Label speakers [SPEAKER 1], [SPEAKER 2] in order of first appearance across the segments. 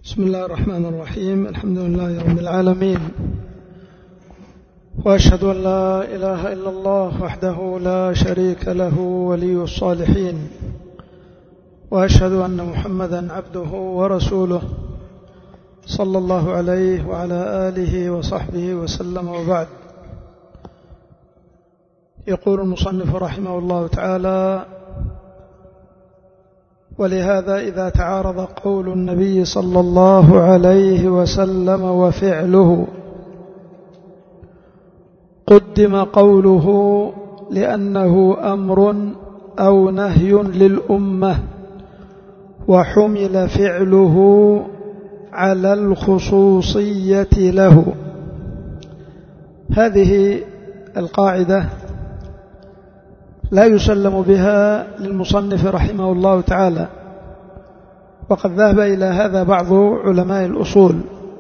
[SPEAKER 1] بسم الله الرحمن الرحيم. الحمد لله رب العالمين، وأشهد أن لا إله إلا الله وحده لا شريك له ولي الصالحين، وأشهد أن محمدا عبده ورسوله صلى الله عليه وعلى آله وصحبه وسلم. وبعد، يقول المصنف رحمه الله تعالى: ولهذا إذا تعارض قول النبي صلى الله عليه وسلم وفعله قدم قوله لأنه أمر أو نهي للأمة، وحمل فعله على الخصوصية له. هذه القاعدة لا يسلم بها للمصنف رحمه الله تعالى، وقد ذهب إلى هذا بعض علماء الأصول،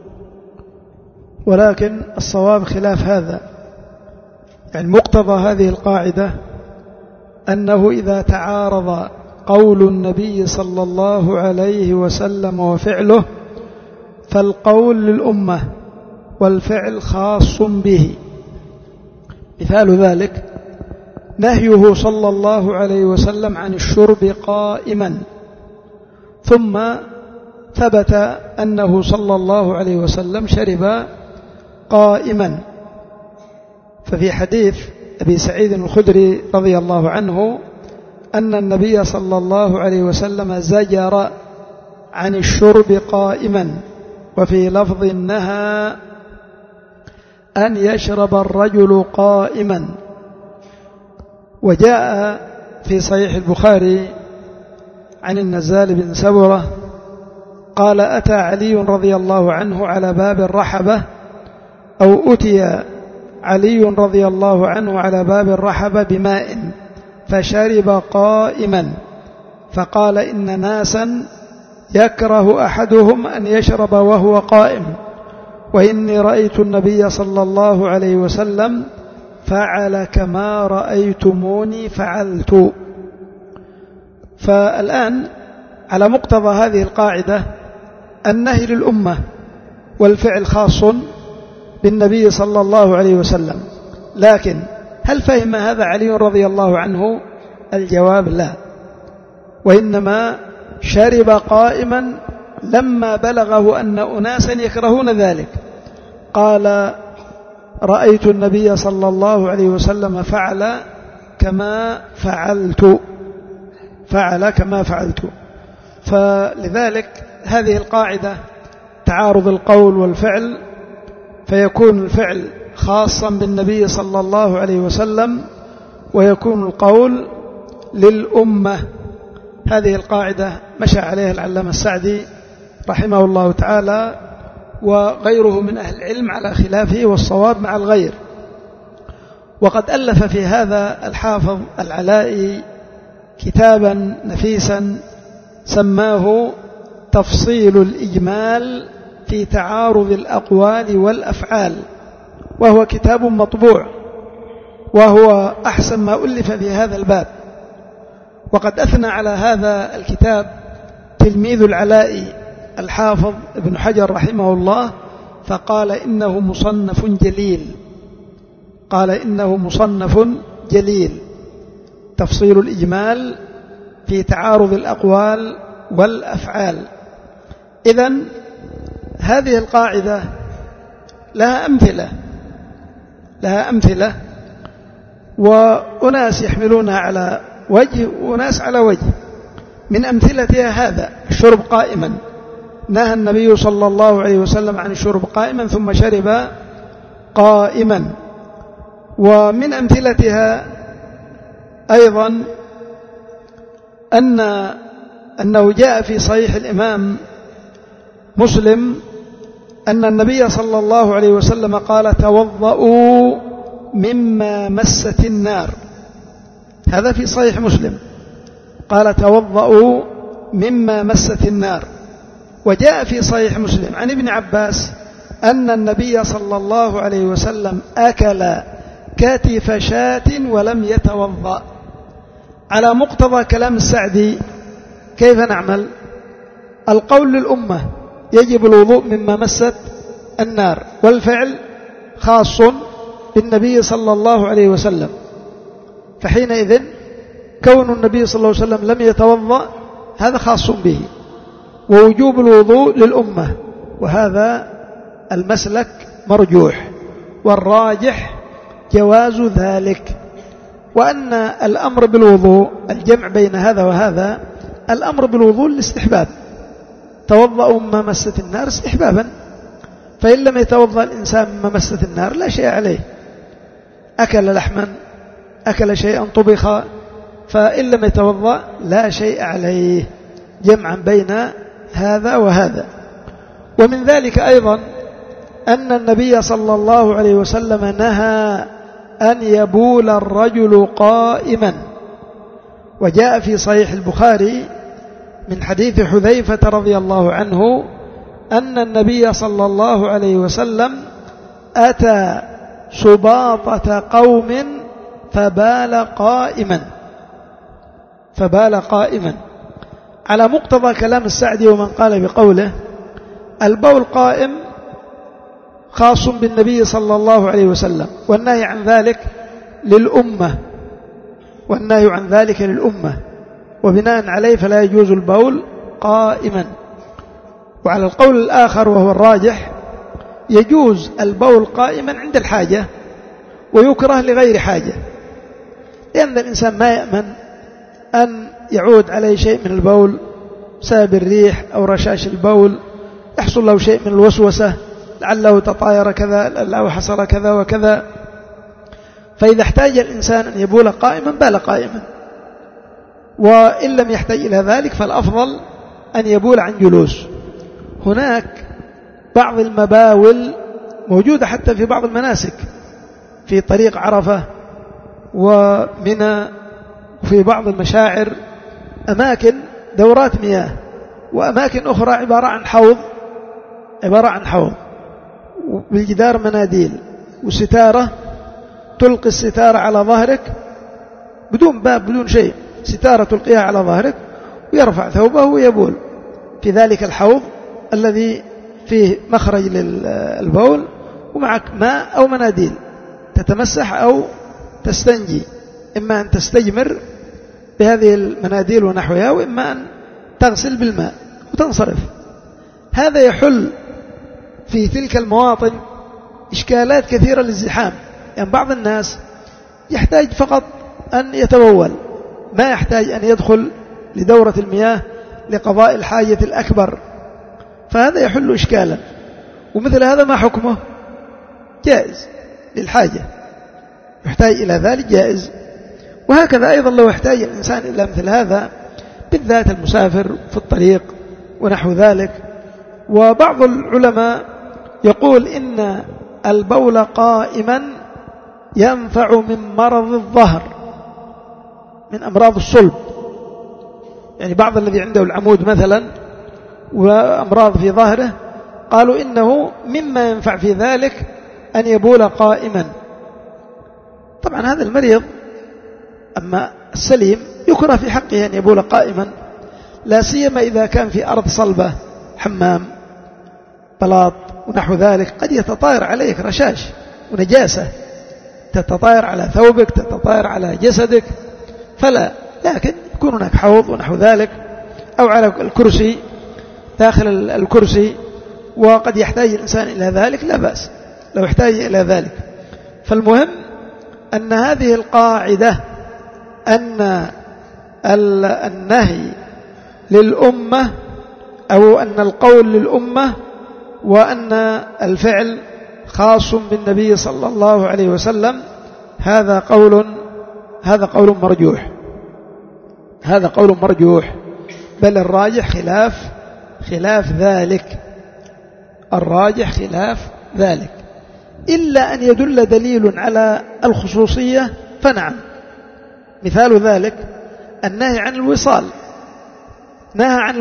[SPEAKER 1] ولكن الصواب خلاف هذا. يعني مقتضى هذه القاعدة أنه إذا تعارض قول النبي صلى الله عليه وسلم وفعله فالقول للأمة والفعل خاص به. مثال ذلك نهيه صلى الله عليه وسلم عن الشرب قائما، ثم ثبت أنه صلى الله عليه وسلم شرب قائما. ففي حديث أبي سعيد الخدري رضي الله عنه أن النبي صلى الله عليه وسلم زجر عن الشرب قائما، وفي لفظ نهى أن يشرب الرجل قائما. وجاء في صحيح البخاري عن النزال بن سبرة قال: أتى علي رضي الله عنه على باب الرحبة، أو أتي علي رضي الله عنه على باب الرحبة بماء فشرب قائما، فقال: إن ناسا يكره أحدهم أن يشرب وهو قائم، وإني رأيت النبي صلى الله عليه وسلم فعل كما رأيتموني فعلت. فالآن على مقتضى هذه القاعدة النهي للأمة والفعل خاص بالنبي صلى الله عليه وسلم، لكن هل فهم هذا علي رضي الله عنه؟ الجواب لا، وإنما شرب قائما لما بلغه أن أناسا يكرهون ذلك. قال: رأيت النبي صلى الله عليه وسلم فعل كما فعلت. فلذلك هذه القاعدة تعارض القول والفعل، فيكون الفعل خاصا بالنبي صلى الله عليه وسلم ويكون القول للأمة. هذه القاعدة مشى عليها العلامة السعدي رحمه الله تعالى وغيره من أهل العلم على خلافه، والصواب مع الغير. وقد ألف في هذا الحافظ العلائي كتابا نفيسا سماه تفصيل الإجمال في تعارض الأقوال والأفعال، وهو كتاب مطبوع، وهو أحسن ما ألف في هذا الباب. وقد أثنى على هذا الكتاب تلميذ العلائي الحافظ ابن حجر رحمه الله، فقال: إنه مصنف جليل، تفصيل الإجمال في تعارض الأقوال والأفعال. إذن هذه القاعدة لها أمثلة، وأناس يحملونها على وجه وناس على وجه. من أمثلتها هذا الشرب قائما، نهى النبي صلى الله عليه وسلم عن الشرب قائما ثم شرب قائما. ومن أمثلتها أيضا أنه جاء في صحيح الإمام مسلم أن النبي صلى الله عليه وسلم قال: توضؤوا مما مست النار. هذا في صحيح مسلم، قال: توضؤوا مما مست النار. وجاء في صحيح مسلم عن ابن عباس أن النبي صلى الله عليه وسلم أكل كتف شاة ولم يتوضأ. على مقتضى كلام السعدي كيف نعمل؟ القول للأمة يجب الوضوء مما مست النار، والفعل خاص بالنبي صلى الله عليه وسلم، فحينئذ كون النبي صلى الله عليه وسلم لم يتوضأ هذا خاص به، ووجوب الوضوء للأمة، وهذا المسلك مرجوح، والراجح جواز ذلك. وأن الأمر بالوضوء الجمع بين هذا وهذا، الأمر بالوضوء الاستحباب، توضأوا مما مست النار استحبابا، فإن لم يتوضأ الإنسان مما مست النار لا شيء عليه، أكل لحما أكل شيئا طبخ، فإن لم يتوضأ لا شيء عليه، جمعا بين هذا وهذا. ومن ذلك أيضا أن النبي صلى الله عليه وسلم نهى أن يبول الرجل قائما، وجاء في صحيح البخاري من حديث حذيفة رضي الله عنه أن النبي صلى الله عليه وسلم أتى سباطة قوم فبال قائما على مقتضى كلام السعدي ومن قال بقوله البول قائم خاص بالنبي صلى الله عليه وسلم، والنهي عن ذلك للأمة، وبناء عليه فلا يجوز البول قائما. وعلى القول الآخر وهو الراجح يجوز البول قائما عند الحاجة، ويكره لغير حاجة، لأن الإنسان ما يأمن أن يعود عليه شيء من البول بسبب الريح أو رشاش البول، يحصل له شيء من الوسوسة، لعله تطاير كذا، لعله حصل كذا وكذا. فإذا احتاج الإنسان أن يبول قائما بال قائما، وإن لم يحتاج إلى ذلك فالأفضل أن يبول عن جلوس. هناك بعض المباول موجودة حتى في بعض المناسك، في طريق عرفة ومنى، وفي بعض المشاعر أماكن دورات مياه، وأماكن أخرى عبارة عن حوض بالجدار مناديل وستارة، تلقي الستارة على ظهرك بدون باب بدون شيء، ستارة تلقيها على ظهرك ويرفع ثوبه ويبول في ذلك الحوض الذي فيه مخرج للبول، ومعك ماء أو مناديل تتمسح أو تستنجي، إما أن تستجمر بهذه المناديل ونحوها، وإما أن تغسل بالماء وتنصرف. هذا يحل في تلك المواطن إشكالات كثيرة للزحام، يعني بعض الناس يحتاج فقط أن يتبول، ما يحتاج أن يدخل لدورة المياه لقضاء الحاجة الأكبر، فهذا يحل إشكالا. ومثل هذا ما حكمه؟ جائز للحاجة، يحتاج إلى ذلك جائز. وهكذا أيضا لو احتاج الإنسان إلى مثل هذا، بالذات المسافر في الطريق ونحو ذلك. وبعض العلماء يقول إن البول قائما ينفع من مرض الظهر، من أمراض الصلب، يعني بعض الذي عنده العمود مثلا وأمراض في ظهره قالوا إنه مما ينفع في ذلك أن يبول قائما. طبعا هذا المريض، أما السليم يكره في حقه أن يبول قائما، لا سيما إذا كان في أرض صلبة، حمام، بلاط ونحو ذلك، قد يتطاير عليك رشاش ونجاسة، تتطاير على ثوبك، تتطاير على جسدك، فلا. لكن يكون هناك حوض ونحو ذلك، أو على الكرسي، داخل الكرسي، وقد يحتاج الإنسان إلى ذلك، لا بأس لو احتاج إلى ذلك. فالمهم أن هذه القاعدة أن النهي للأمة، أو أن القول للأمة، وأن الفعل خاص بالنبي صلى الله عليه وسلم، هذا قول مرجوح، بل الراجح خلاف ذلك، إلا أن يدل دليل على الخصوصية فنعم. مثال ذلك النهي عن الوصال، نهى عن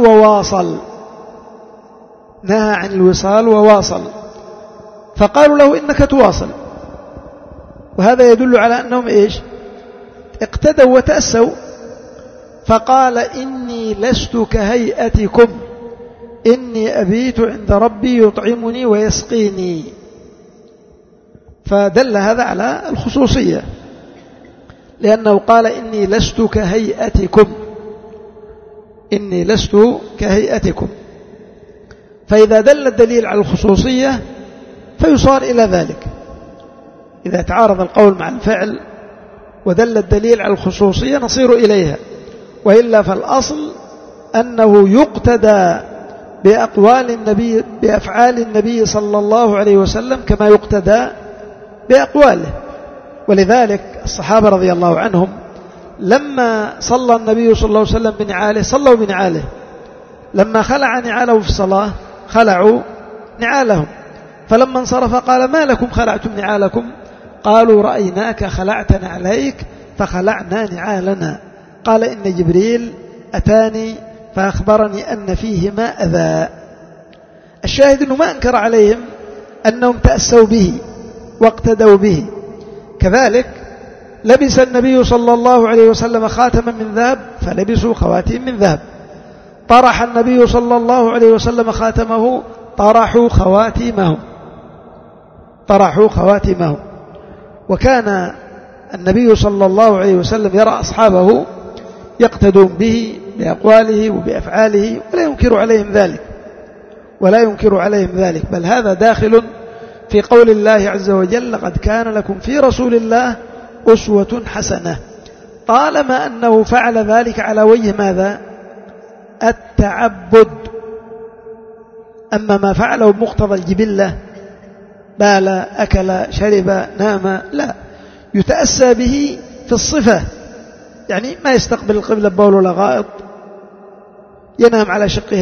[SPEAKER 1] الوصال وواصل، فقالوا له إنك تواصل، وهذا يدل على أنهم إيش؟ اقتدوا وتأسوا، فقال إني لست كهيئتكم إني أبيت عند ربي يطعمني ويسقيني. فدل هذا على الخصوصية، لأنه قال إني لست كهيئتكم، إني لست كهيئتكم. فإذا دل الدليل على الخصوصية فيصار إلى ذلك. إذا تعارض القول مع الفعل ودل الدليل على الخصوصية نصير إليها، وإلا فالأصل أنه يقتدى بأفعال النبي صلى الله عليه وسلم كما يقتدى بأقواله. ولذلك الصحابة رضي الله عنهم لما صلى النبي صلى الله عليه وسلم بنعاله صلوا بنعاله، لما خلع نعاله في الصلاة خلعوا نعالهم، فلما انصرف قال ما لكم خلعتم نعالكم؟ قالوا رأيناك خلعت نعليك فخلعنا نعالنا. قال إن جبريل أتاني فأخبرني أن فيهما أذى. الشاهد أنه ما أنكر عليهم أنهم تأسوا به واقتدوا به. كذلك لبس النبي صلى الله عليه وسلم خاتما من ذهب فلبسوا خواتيم من ذهب، طرح النبي صلى الله عليه وسلم خاتمه طرحوا خواتمهم. وكان النبي صلى الله عليه وسلم يرى أصحابه يقتدون به بأقواله وبأفعاله ولا ينكر عليهم ذلك، بل هذا داخل في قول الله عز وجل لقد كان لكم في رسول الله أسوة حسنة، طالما أنه فعل ذلك على وجه ماذا؟ التعبد. أما ما فعله بمقتضى الجبلة بال أكل شرب نام، لا، يتأسى به في الصفة، يعني ما يستقبل القبلة بول ولا غائط، ينام على شقه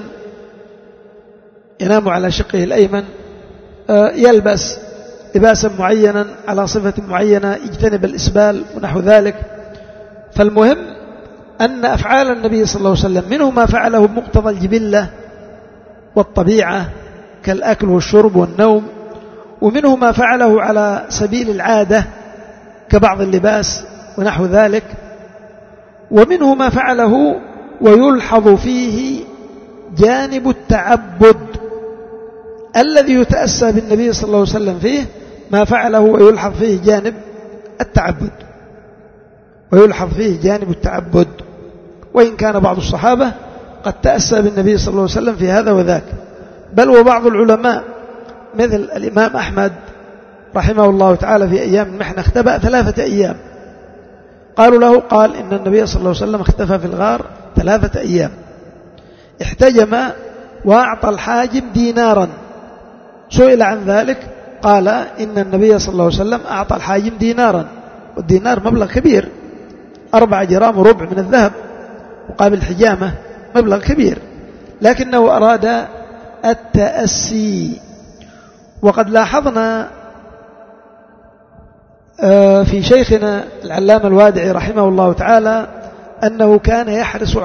[SPEAKER 1] الأيمن، يلبس لباسا معينا على صفة معينة، يجتنب الإسبال ونحو ذلك. فالمهم أن أفعال النبي صلى الله عليه وسلم منه ما فعله بمقتضى الجبلة والطبيعة كالأكل والشرب والنوم، ومنه ما فعله على سبيل العادة كبعض اللباس ونحو ذلك، ومنه ما فعله ويلحظ فيه جانب التعبد الذي يتأسى بالنبي صلى الله عليه وسلم فيه، ما فعله ويلحظ فيه جانب التعبد، وإن كان بعض الصحابة قد تأسى بالنبي صلى الله عليه وسلم في هذا وذاك، بل وبعض العلماء مثل الإمام أحمد رحمه الله تعالى في أيام المحنة اختبأ 3 أيام. قالوا له قال إن النبي صلى الله عليه وسلم اختفى في الغار 3 أيام، احتجم وأعطى الحاجم دينارا. سئل عن ذلك قال إن النبي صلى الله عليه وسلم أعطى الحاجم دينارا، والدينار مبلغ كبير، 4 جرام وربع من الذهب مقابل الحجامة، مبلغ كبير، لكنه أراد التأسي. وقد لاحظنا في شيخنا العلامة الوادعي رحمه الله تعالى أنه كان يحرص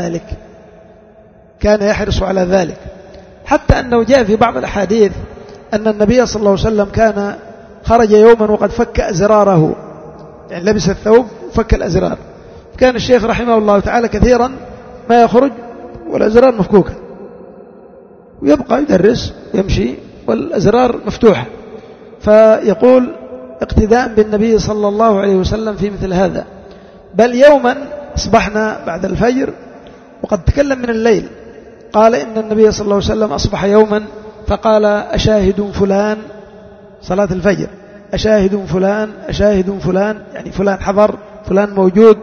[SPEAKER 1] على ذلك، حتى أنه جاء في بعض الأحاديث أن النبي صلى الله عليه وسلم كان خرج يوما وقد فك أزراره، يعني لبس الثوب وفك الأزرار. كان الشيخ رحمه الله تعالى كثيرا ما يخرج والأزرار مفكوكة، ويبقى يدرس يمشي والأزرار مفتوحة، فيقول اقتداء بالنبي صلى الله عليه وسلم في مثل هذا. بل يوما أصبحنا بعد الفجر وقد تكلم من الليل، قال إن النبي صلى الله عليه وسلم أصبح يوما فقال أشاهد فلان، صلاة الفجر، أشاهد فلان، يعني فلان حضر، فلان موجود.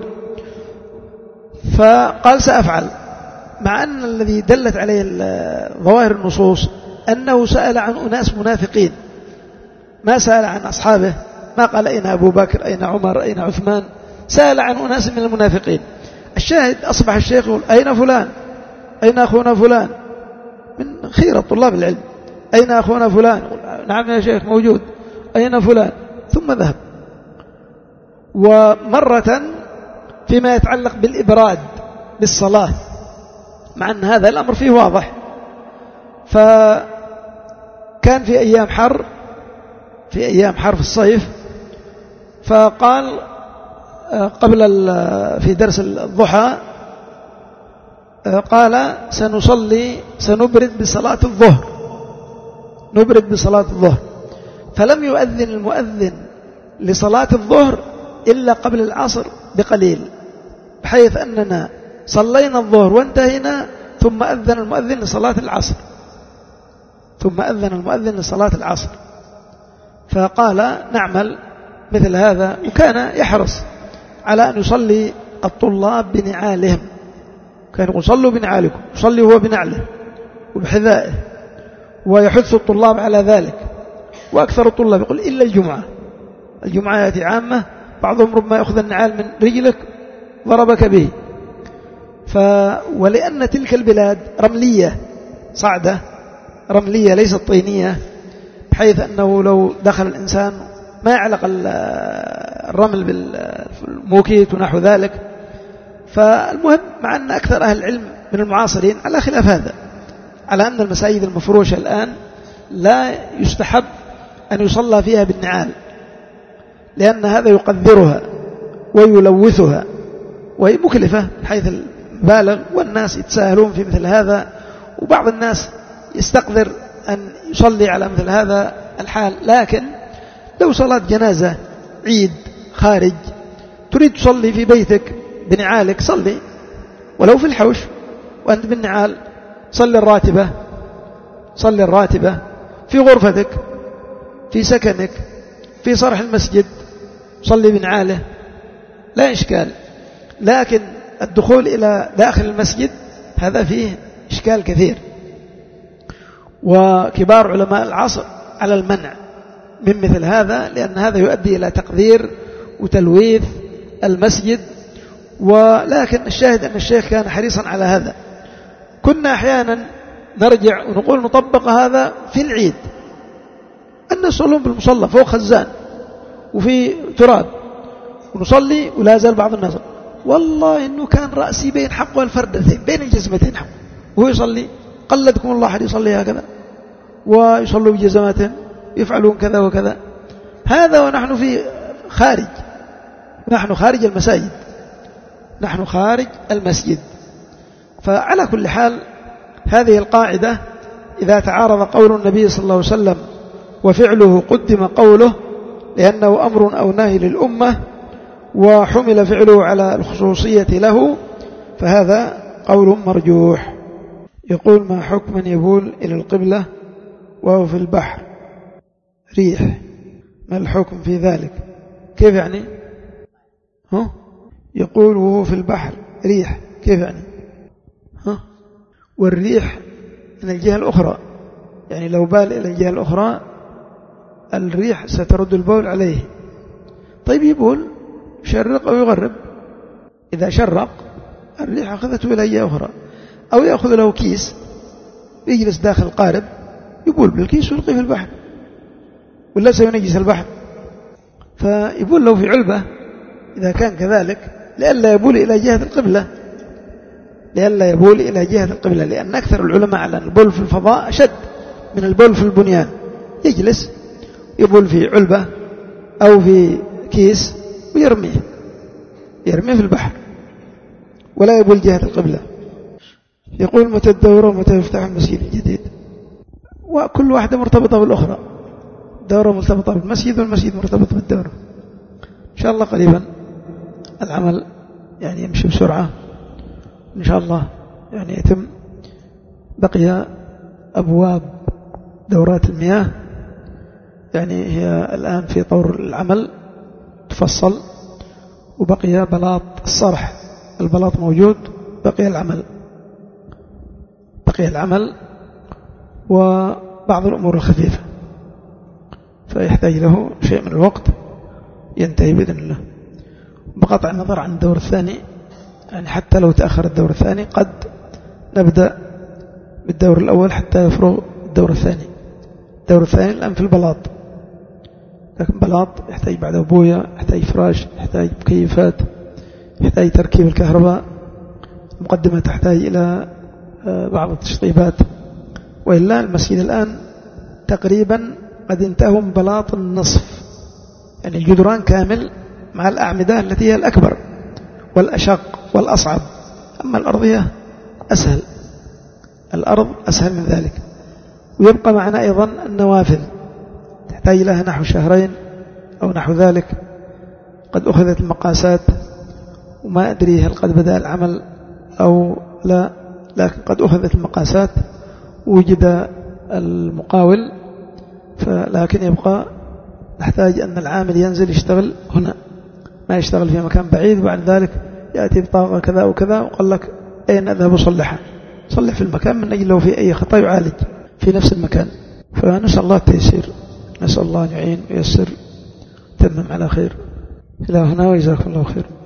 [SPEAKER 1] فقال سأفعل، مع أن الذي دلت عليه ظواهر النصوص أنه سأل عن أناس منافقين، ما سأل عن أصحابه، ما قال أين أبو بكر، أين عمر، أين عثمان، سأل عن أناس من المنافقين. الشاهد أصبح الشيخ يقول أين فلان، أين أخونا فلان، من خيرة طلاب العلم، أين أخونا فلان، نعم يا شيخ موجود، أين فلان، ثم ذهب. ومرة فيما يتعلق بالإبراد بالصلاة، مع أن هذا الأمر فيه واضح، فكان في أيام حر في الصيف، فقال قبل في درس الضحى قال سنبرد بصلاة الظهر، نبرد بصلاة الظهر. فلم يؤذن المؤذن لصلاة الظهر إلا قبل العصر بقليل، بحيث أننا صلينا الظهر وانتهينا، ثم أذن المؤذن لصلاة العصر، فقال نعمل مثل هذا. وكان يحرص على أن يصلي الطلاب بنعالهم، كان يقول صلوا بنعالكم، يصلي هو بنعله وبحذائه، ويحث الطلاب على ذلك. وأكثر الطلاب يقول إلا الجمعة يأتي عامة، بعضهم ربما يأخذ النعال من رجلك ضربك به. ولأن تلك البلاد رملية، صعدة رملية ليست طينية، بحيث أنه لو دخل الإنسان ما يعلق الرمل بالموكيت ونحو ذلك. فالمهم، مع أن أكثر أهل العلم من المعاصرين على خلاف هذا، على أن المساجد المفروشة الآن لا يستحب أن يصلى فيها بالنعال، لأن هذا يقذرها ويلوثها، وهي مكلفة حيث البالغ، والناس يتساهلون في مثل هذا، وبعض الناس يستقدر أن يصلي على مثل هذا الحال. لكن لو صلاة جنازة عيد خارج تريد تصلي في بيتك بنعالك، صلي ولو في الحوش وأنت بالنعال، صلي الراتبة في غرفتك، في سكنك، في صرح المسجد، صلي بنعاله لا إشكال. لكن الدخول إلى داخل المسجد هذا فيه إشكال كثير، وكبار علماء العصر على المنع من مثل هذا، لأن هذا يؤدي إلى تقذير وتلويث المسجد. ولكن الشاهد أن الشيخ كان حريصا على هذا. كنا أحيانا نرجع ونقول نطبق هذا في العيد، أن نصلون بالمصلى فوق خزان وفي تراب ونصلي، ولا زال بعض الناس والله إنه كان رأسي بين حقه الفردتين، بين الجزمتين حقه، وهو يصلي. قلدكم الله أحد يصلي هكذا، ويصلوا بجزماتهم، يفعلون كذا وكذا. هذا ونحن في خارج، نحن خارج المساجد، نحن خارج المسجد. فعلى كل حال هذه القاعدة، إذا تعارض قول النبي صلى الله عليه وسلم وفعله قدم قوله، لأنه أمر أو نهي للأمة، وحمل فعله على الخصوصية له، فهذا قول مرجوح. يقول ما حكم من يبول إلى القبلة وهو في البحر ريح، ما الحكم في ذلك؟ كيف يعني؟ يقول وهو في البحر ريح، كيف يعني؟ والريح من الجهة الأخرى، يعني لو بال إلى الجهة الأخرى الريح سترد البول عليه. طيب يبول شرق أو يغرب، إذا شرق الريح أخذته إلى جهة أخرى، أو يأخذ له كيس يجلس داخل القارب يبول بالكيس ويلقيه في البحر، ولا سينجس البحر. فيبول له في علبة إذا كان كذلك، لئلا يبول إلى جهة القبلة، لأن أكثر العلماء على أن البول في الفضاء أشد من البول في البنيان. يجلس يبول في علبة أو في كيس ويرميه في البحر، ولا يبول جهة القبلة. يقول متى الدورة ومتى يفتح المسجد الجديد؟ وكل واحدة مرتبطة بالأخرى، الدورة مرتبطة بالمسجد والمسجد مرتبط بالدورة. إن شاء الله قريبا العمل يعني يمشي بسرعة إن شاء الله، يعني يتم. بقي أبواب دورات المياه، يعني هي الآن في طور العمل تفصل، وبقي بلاط الصرح، البلاط موجود، بقي العمل وبعض الأمور الخفيفة، فيحتاج له شيء من الوقت ينتهي بإذن الله. بقطع النظر عن الدور الثاني، يعني حتى لو تأخر الدور الثاني قد نبدأ بالدور الأول حتى يفرغ الدور الثاني. الدور الثاني الآن في البلاط، لكن بلاط يحتاج بعد بوية، يحتاج فراش، يحتاج مكيفات، يحتاج تركيب الكهرباء، المقدمة تحتاج إلى بعض التشطيبات. وإلا المسجد الآن تقريبا قد انتهوا من بلاط النصف، يعني الجدران كامل مع الأعمدة التي هي الأكبر والأشق والأصعب، أما الأرضية أسهل، الأرض أسهل من ذلك. ويبقى معنا أيضا النوافذ تحتاج لها نحو شهرين أو نحو ذلك، قد أخذت المقاسات وما أدري هل قد بدأ العمل أو لا، لكن قد أخذت المقاسات وجد المقاول، لكن يبقى نحتاج أن العامل ينزل يشتغل هنا، ما يشتغل في مكان بعيد وبعد ذلك يأتي بطاقة كذا وكذا وقال لك أين أذهب أصلحها، صلح في المكان من أجل لو في أي خطأ يعالج في نفس المكان. فنسأل الله التيسير، نسأل الله أن يعين ويسر، تمم على خير. إلى هنا وجزاكم الله خير.